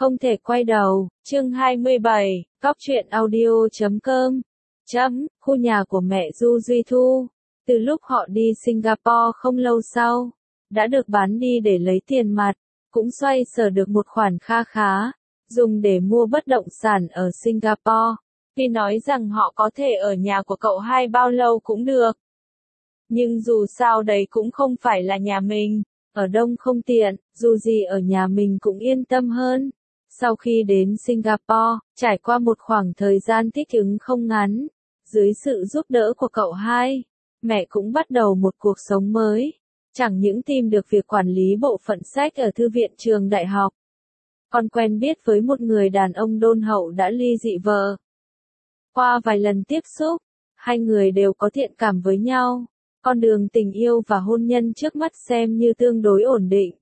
Không thể quay đầu, chương 27, Cóc truyện audio.com. Khu nhà của mẹ Du Duy Thu. Từ lúc họ đi Singapore không lâu sau, đã được bán đi để lấy tiền mặt, cũng xoay sở được một khoản kha khá, dùng để mua bất động sản ở Singapore. Vì nói rằng họ có thể ở nhà của cậu hai bao lâu cũng được. Nhưng dù sao đấy cũng không phải là nhà mình, ở đông không tiện, dù gì ở nhà mình cũng yên tâm hơn. Sau khi đến Singapore, trải qua một khoảng thời gian thích ứng không ngắn, dưới sự giúp đỡ của cậu hai, mẹ cũng bắt đầu một cuộc sống mới. Chẳng những tìm được việc quản lý bộ phận sách ở thư viện trường đại học, còn quen biết với một người đàn ông đôn hậu đã ly dị vợ. Qua vài lần tiếp xúc, hai người đều có thiện cảm với nhau, con đường tình yêu và hôn nhân trước mắt xem như tương đối ổn định.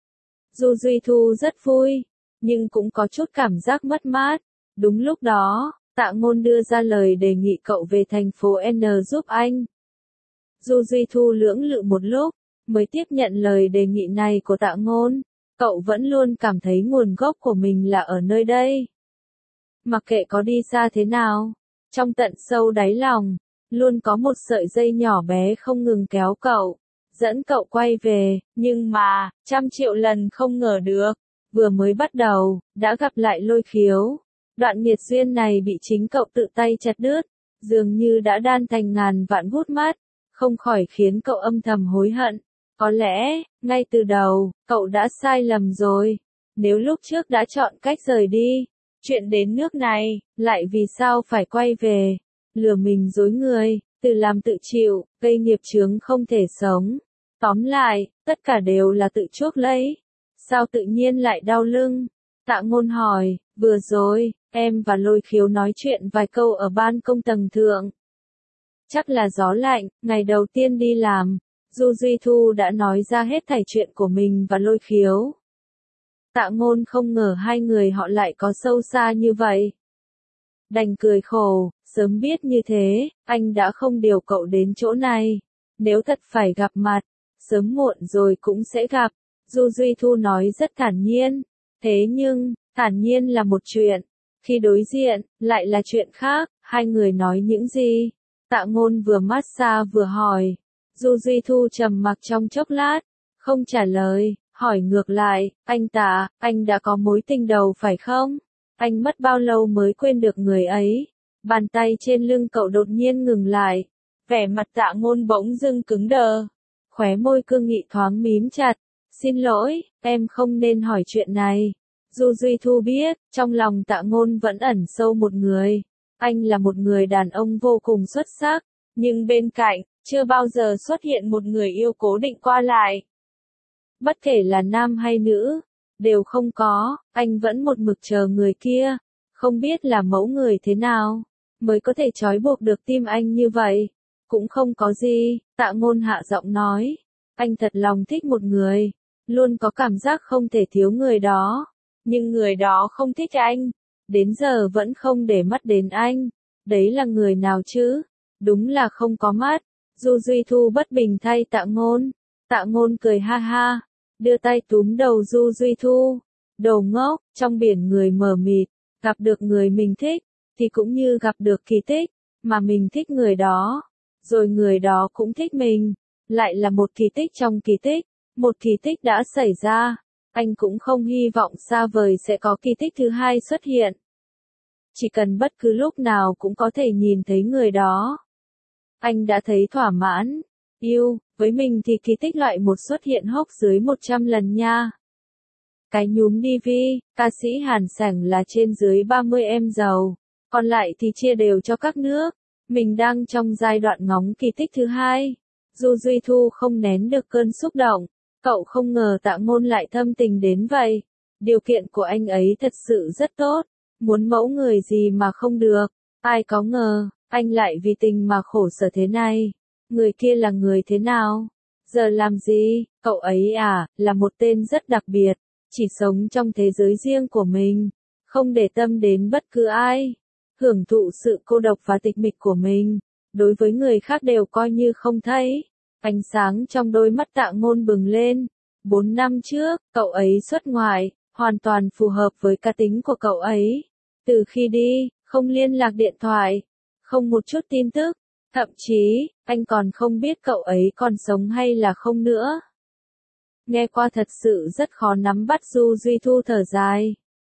Du Duy Thu rất vui, nhưng cũng có chút cảm giác mất mát. Đúng lúc đó, Tạ Ngôn đưa ra lời đề nghị cậu về thành phố N giúp anh. Du Duy Thu lưỡng lự một lúc, mới tiếp nhận lời đề nghị này của Tạ Ngôn. Cậu vẫn luôn cảm thấy nguồn gốc của mình là ở nơi đây. Mặc kệ có đi xa thế nào, trong tận sâu đáy lòng, luôn có một sợi dây nhỏ bé không ngừng kéo cậu, dẫn cậu quay về, nhưng mà, 1.000.000 lần không ngờ được, vừa mới bắt đầu, đã gặp lại Lôi Khiếu. Đoạn nghiệt duyên này bị chính cậu tự tay chặt đứt, dường như đã đan thành ngàn vạn bút mắt, không khỏi khiến cậu âm thầm hối hận. Có lẽ, ngay từ đầu, cậu đã sai lầm rồi. Nếu lúc trước đã chọn cách rời đi, chuyện đến nước này, lại vì sao phải quay về, lừa mình dối người, tự làm tự chịu, gây nghiệp chướng không thể sống. Tóm lại, tất cả đều là tự chuốc lấy. Sao tự nhiên lại đau lưng? Tạ Ngôn hỏi, vừa rồi, em và Lôi Khiếu nói chuyện vài câu ở ban công tầng thượng. Chắc là gió lạnh, ngày đầu tiên đi làm, Du Duy Thu đã nói ra hết thảy chuyện của mình và Lôi Khiếu. Tạ Ngôn không ngờ hai người họ lại có sâu xa như vậy. Đành cười khổ, sớm biết như thế, anh đã không điều cậu đến chỗ này. Nếu thật phải gặp mặt, sớm muộn rồi cũng sẽ gặp. Du Duy Thu nói rất thản nhiên. Thế nhưng, thản nhiên là một chuyện, khi đối diện, lại là chuyện khác. Hai người nói những gì? Tạ Ngôn vừa massage vừa hỏi. Du Duy Thu trầm mặc trong chốc lát, không trả lời, hỏi ngược lại, anh Tạ, anh đã có mối tình đầu phải không? Anh mất bao lâu mới quên được người ấy? Bàn tay trên lưng cậu đột nhiên ngừng lại, vẻ mặt Tạ Ngôn bỗng dưng cứng đờ, khóe môi cương nghị thoáng mím chặt. Xin lỗi, em không nên hỏi chuyện này. Du Duy Thu biết, trong lòng Tạ Ngôn vẫn ẩn sâu một người. Anh là một người đàn ông vô cùng xuất sắc, nhưng bên cạnh, chưa bao giờ xuất hiện một người yêu cố định qua lại. Bất kể là nam hay nữ, đều không có, anh vẫn một mực chờ người kia. Không biết là mẫu người thế nào, mới có thể trói buộc được tim anh như vậy. Cũng không có gì, Tạ Ngôn hạ giọng nói. Anh thật lòng thích một người, luôn có cảm giác không thể thiếu người đó. Nhưng người đó không thích anh, đến giờ vẫn không để mắt đến anh. Đấy là người nào chứ? Đúng là không có mắt. Du Duy Thu bất bình thay Tạ Ngôn. Tạ Ngôn cười ha ha, đưa tay túm đầu Du Duy Thu. Đồ ngốc, trong biển người mờ mịt, gặp được người mình thích, thì cũng như gặp được kỳ tích, mà mình thích người đó, rồi người đó cũng thích mình, lại là một kỳ tích trong kỳ tích, một kỳ tích đã xảy ra. Anh cũng không hy vọng xa vời sẽ có kỳ tích thứ hai xuất hiện. Chỉ cần bất cứ lúc nào cũng có thể nhìn thấy người đó, anh đã thấy thỏa mãn. Yêu, với mình thì kỳ tích loại một xuất hiện hốc dưới 100 lần nha. Cái nhúm DV, ca sĩ Hàn Sảnh là trên dưới 30 em giàu, còn lại thì chia đều cho các nước. Mình đang trong giai đoạn ngóng kỳ tích thứ hai. Du Duy Thu không nén được cơn xúc động. Cậu không ngờ Tạ Ngôn lại thâm tình đến vậy. Điều kiện của anh ấy thật sự rất tốt. Muốn mẫu người gì mà không được. Ai có ngờ, anh lại vì tình mà khổ sở thế này. Người kia là người thế nào? Giờ làm gì? Cậu ấy à, là một tên rất đặc biệt. Chỉ sống trong thế giới riêng của mình. Không để tâm đến bất cứ ai. Hưởng thụ sự cô độc và tịch mịch của mình. Đối với người khác đều coi như không thấy. Ánh sáng trong đôi mắt Tạ Ngôn bừng lên. 4 năm trước, cậu ấy xuất ngoại, hoàn toàn phù hợp với cá tính của cậu ấy. Từ khi đi, không liên lạc điện thoại, không một chút tin tức, thậm chí, anh còn không biết cậu ấy còn sống hay là không nữa. Nghe qua thật sự rất khó nắm bắt. Du Duy Thu thở dài.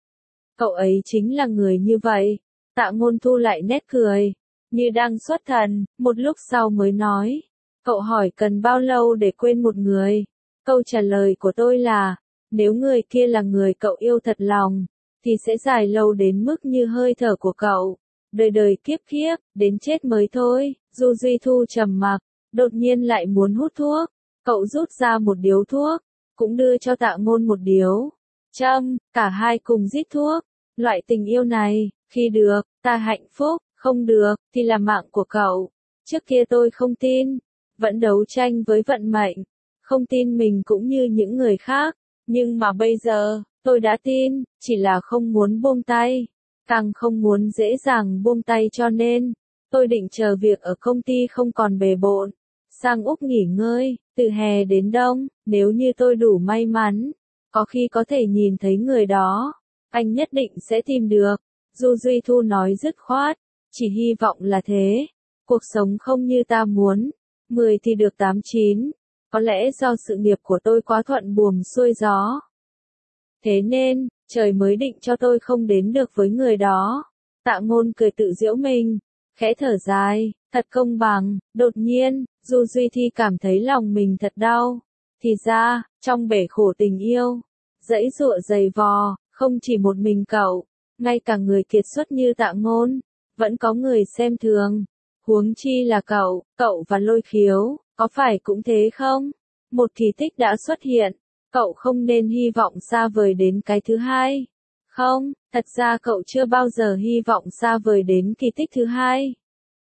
Cậu ấy chính là người như vậy. Tạ Ngôn thu lại nét cười, như đang xuất thần, một lúc sau mới nói. Cậu hỏi cần bao lâu để quên một người? Câu trả lời của tôi là, nếu người kia là người cậu yêu thật lòng, thì sẽ dài lâu đến mức như hơi thở của cậu. Đời đời kiếp kiếp, đến chết mới thôi. Du Duy Thu trầm mặc, đột nhiên lại muốn hút thuốc. Cậu rút ra một điếu thuốc, cũng đưa cho Tạ Ngôn một điếu. Châm, cả hai cùng rít thuốc. Loại tình yêu này, khi được, ta hạnh phúc, không được, thì là mạng của cậu. Trước kia tôi không tin, vẫn đấu tranh với vận mệnh, không tin mình cũng như những người khác. Nhưng mà bây giờ, tôi đã tin, chỉ là không muốn buông tay. Càng không muốn dễ dàng buông tay cho nên, tôi định chờ việc ở công ty không còn bề bộn, sang Úc nghỉ ngơi, từ hè đến đông, nếu như tôi đủ may mắn, có khi có thể nhìn thấy người đó, anh nhất định sẽ tìm được. Du Duy Thu nói dứt khoát, chỉ hy vọng là thế. Cuộc sống không như ta muốn, 10 thì được 8 9, có lẽ do sự nghiệp của tôi quá thuận buồm xuôi gió. Thế nên, trời mới định cho tôi không đến được với người đó. Tạ Ngôn cười tự giễu mình, khẽ thở dài, thật công bằng. Đột nhiên, Du Duy Thi cảm thấy lòng mình thật đau. Thì ra, trong bể khổ tình yêu, dãy dụa dày vò, không chỉ một mình cậu, ngay cả người kiệt xuất như Tạ Ngôn, vẫn có người xem thường. Huống chi là cậu và Lôi Khiếu, có phải cũng thế không? Một kỳ tích đã xuất hiện. Cậu không nên hy vọng xa vời đến cái thứ hai. Không, thật ra cậu chưa bao giờ hy vọng xa vời đến kỳ tích thứ hai.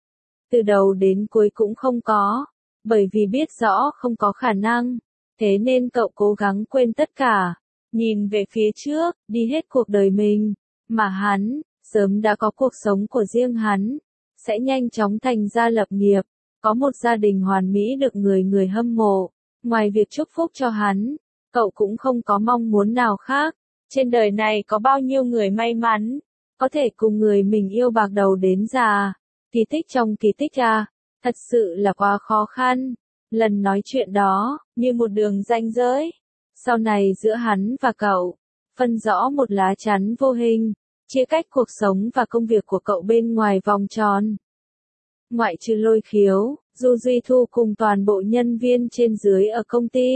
Từ đầu đến cuối cũng không có, bởi vì biết rõ không có khả năng, thế nên cậu cố gắng quên tất cả, nhìn về phía trước, đi hết cuộc đời mình, mà hắn, sớm đã có cuộc sống của riêng hắn, sẽ nhanh chóng thành gia lập nghiệp, có một gia đình hoàn mỹ được người người hâm mộ, ngoài việc chúc phúc cho hắn. Cậu cũng không có mong muốn nào khác. Trên đời này có bao nhiêu người may mắn, có thể cùng người mình yêu bạc đầu đến già. Kỳ tích trong kỳ tích à, thật sự là quá khó khăn. Lần nói chuyện đó, như một đường ranh giới. Sau này giữa hắn và cậu, phân rõ một lá chắn vô hình, chia cách cuộc sống và công việc của cậu bên ngoài vòng tròn. Ngoại trừ Lôi Khiếu, Du Duy Thu cùng toàn bộ nhân viên trên dưới ở công ty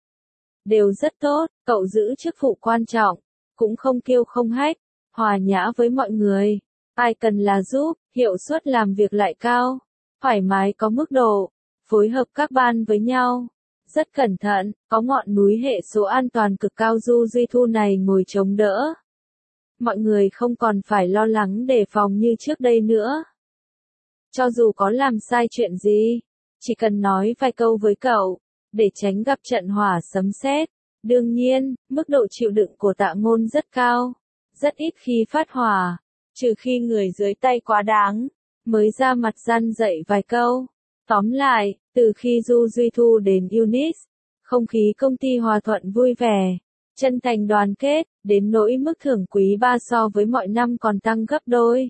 đều rất tốt, cậu giữ chức vụ quan trọng, cũng không kiêu không hách, hòa nhã với mọi người, ai cần là giúp, hiệu suất làm việc lại cao, thoải mái có mức độ, phối hợp các ban với nhau, rất cẩn thận, có ngọn núi hệ số an toàn cực cao. Du Duy Thu này ngồi chống đỡ. Mọi người không còn phải lo lắng đề phòng như trước đây nữa. Cho dù có làm sai chuyện gì, chỉ cần nói vài câu với cậu, để tránh gặp trận hỏa sấm sét. Đương nhiên, mức độ chịu đựng của Tạ Ngôn rất cao, rất ít khi phát hỏa, trừ khi người dưới tay quá đáng, mới ra mặt răn dạy vài câu. Tóm lại, từ khi Du Duy Thu đến Unis, không khí công ty hòa thuận vui vẻ, chân thành đoàn kết, đến nỗi mức thưởng quý 3 so với mọi năm còn tăng gấp đôi.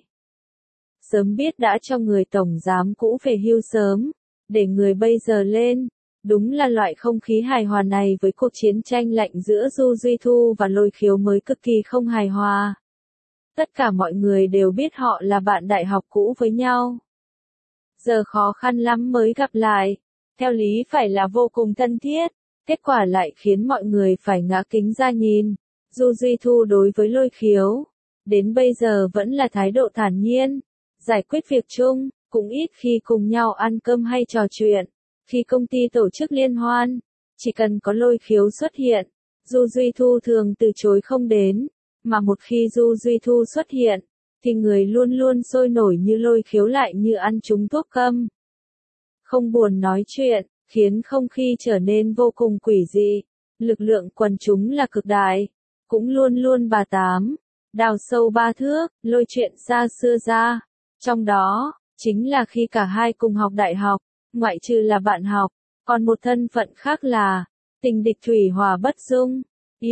Sớm biết đã cho người tổng giám cũ về hưu sớm, để người bây giờ lên. Đúng là loại không khí hài hòa này với cuộc chiến tranh lạnh giữa Du Duy Thu và Lôi Khiếu mới cực kỳ không hài hòa. Tất cả mọi người đều biết họ là bạn đại học cũ với nhau. Giờ khó khăn lắm mới gặp lại, theo lý phải là vô cùng thân thiết, kết quả lại khiến mọi người phải ngã kính ra nhìn. Du Duy Thu đối với Lôi Khiếu, đến bây giờ vẫn là thái độ thản nhiên, giải quyết việc chung, cũng ít khi cùng nhau ăn cơm hay trò chuyện. Khi công ty tổ chức liên hoan, chỉ cần có Lôi Khiếu xuất hiện, Du Duy Thu thường từ chối không đến, mà một khi Du Duy Thu xuất hiện, thì người luôn luôn sôi nổi như Lôi Khiếu lại như ăn trúng thuốc câm. Không buồn nói chuyện, khiến không khí trở nên vô cùng quỷ dị, lực lượng quần chúng là cực đại, cũng luôn luôn bà tám, đào sâu 3 thước, lôi chuyện xa xưa ra, trong đó, chính là khi cả hai cùng học đại học. Ngoại trừ là bạn học, còn một thân phận khác là tình địch thủy hỏa bất dung. Yêu,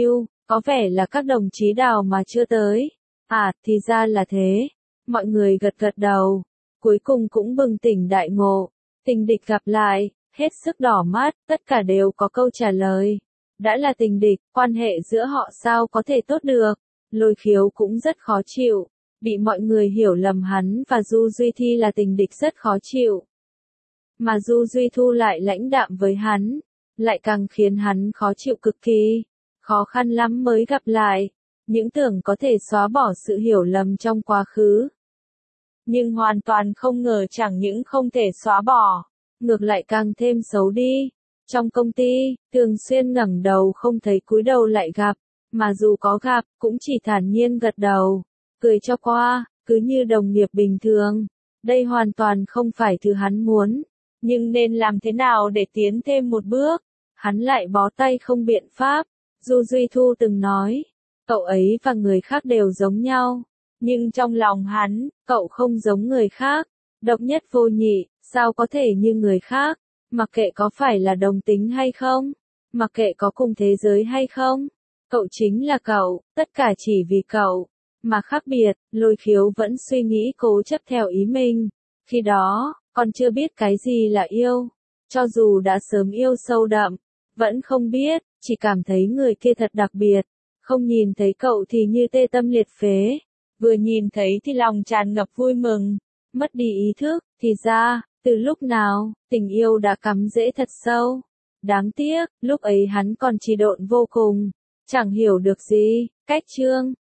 Có vẻ là các đồng chí Đào mà chưa tới. À, thì ra là thế. Mọi người gật gật đầu. Cuối cùng cũng bừng tỉnh đại ngộ. Tình địch gặp lại, hết sức đỏ mắt, tất cả đều có câu trả lời. Đã là tình địch, quan hệ giữa họ sao có thể tốt được. Lôi Khiếu cũng rất khó chịu. Bị mọi người hiểu lầm hắn và Du Duy Thi là tình địch rất khó chịu. Mà Du Duy Thu lại lãnh đạm với hắn, lại càng khiến hắn khó chịu cực kỳ. Khó khăn lắm mới gặp lại, những tưởng có thể xóa bỏ sự hiểu lầm trong quá khứ. Nhưng hoàn toàn không ngờ chẳng những không thể xóa bỏ, ngược lại càng thêm xấu đi. Trong công ty, thường xuyên ngẩng đầu không thấy cúi đầu lại gặp, mà dù có gặp, cũng chỉ thản nhiên gật đầu, cười cho qua, cứ như đồng nghiệp bình thường. Đây hoàn toàn không phải thứ hắn muốn, nhưng nên làm thế nào để tiến thêm một bước, hắn lại bó tay không biện pháp. Du Duy Thu từng nói, cậu ấy và người khác đều giống nhau, nhưng trong lòng hắn, cậu không giống người khác, độc nhất vô nhị, sao có thể như người khác, mặc kệ có phải là đồng tính hay không, mặc kệ có cùng thế giới hay không, cậu chính là cậu, tất cả chỉ vì cậu, mà khác biệt. Lôi Khiếu vẫn suy nghĩ cố chấp theo ý mình, khi đó, còn chưa biết cái gì là yêu, cho dù đã sớm yêu sâu đậm, vẫn không biết, chỉ cảm thấy người kia thật đặc biệt, không nhìn thấy cậu thì như tê tâm liệt phế, vừa nhìn thấy thì lòng tràn ngập vui mừng, mất đi ý thức, thì ra, từ lúc nào, tình yêu đã cắm rễ thật sâu. Đáng tiếc, lúc ấy hắn còn trì độn vô cùng, chẳng hiểu được gì. Cách chương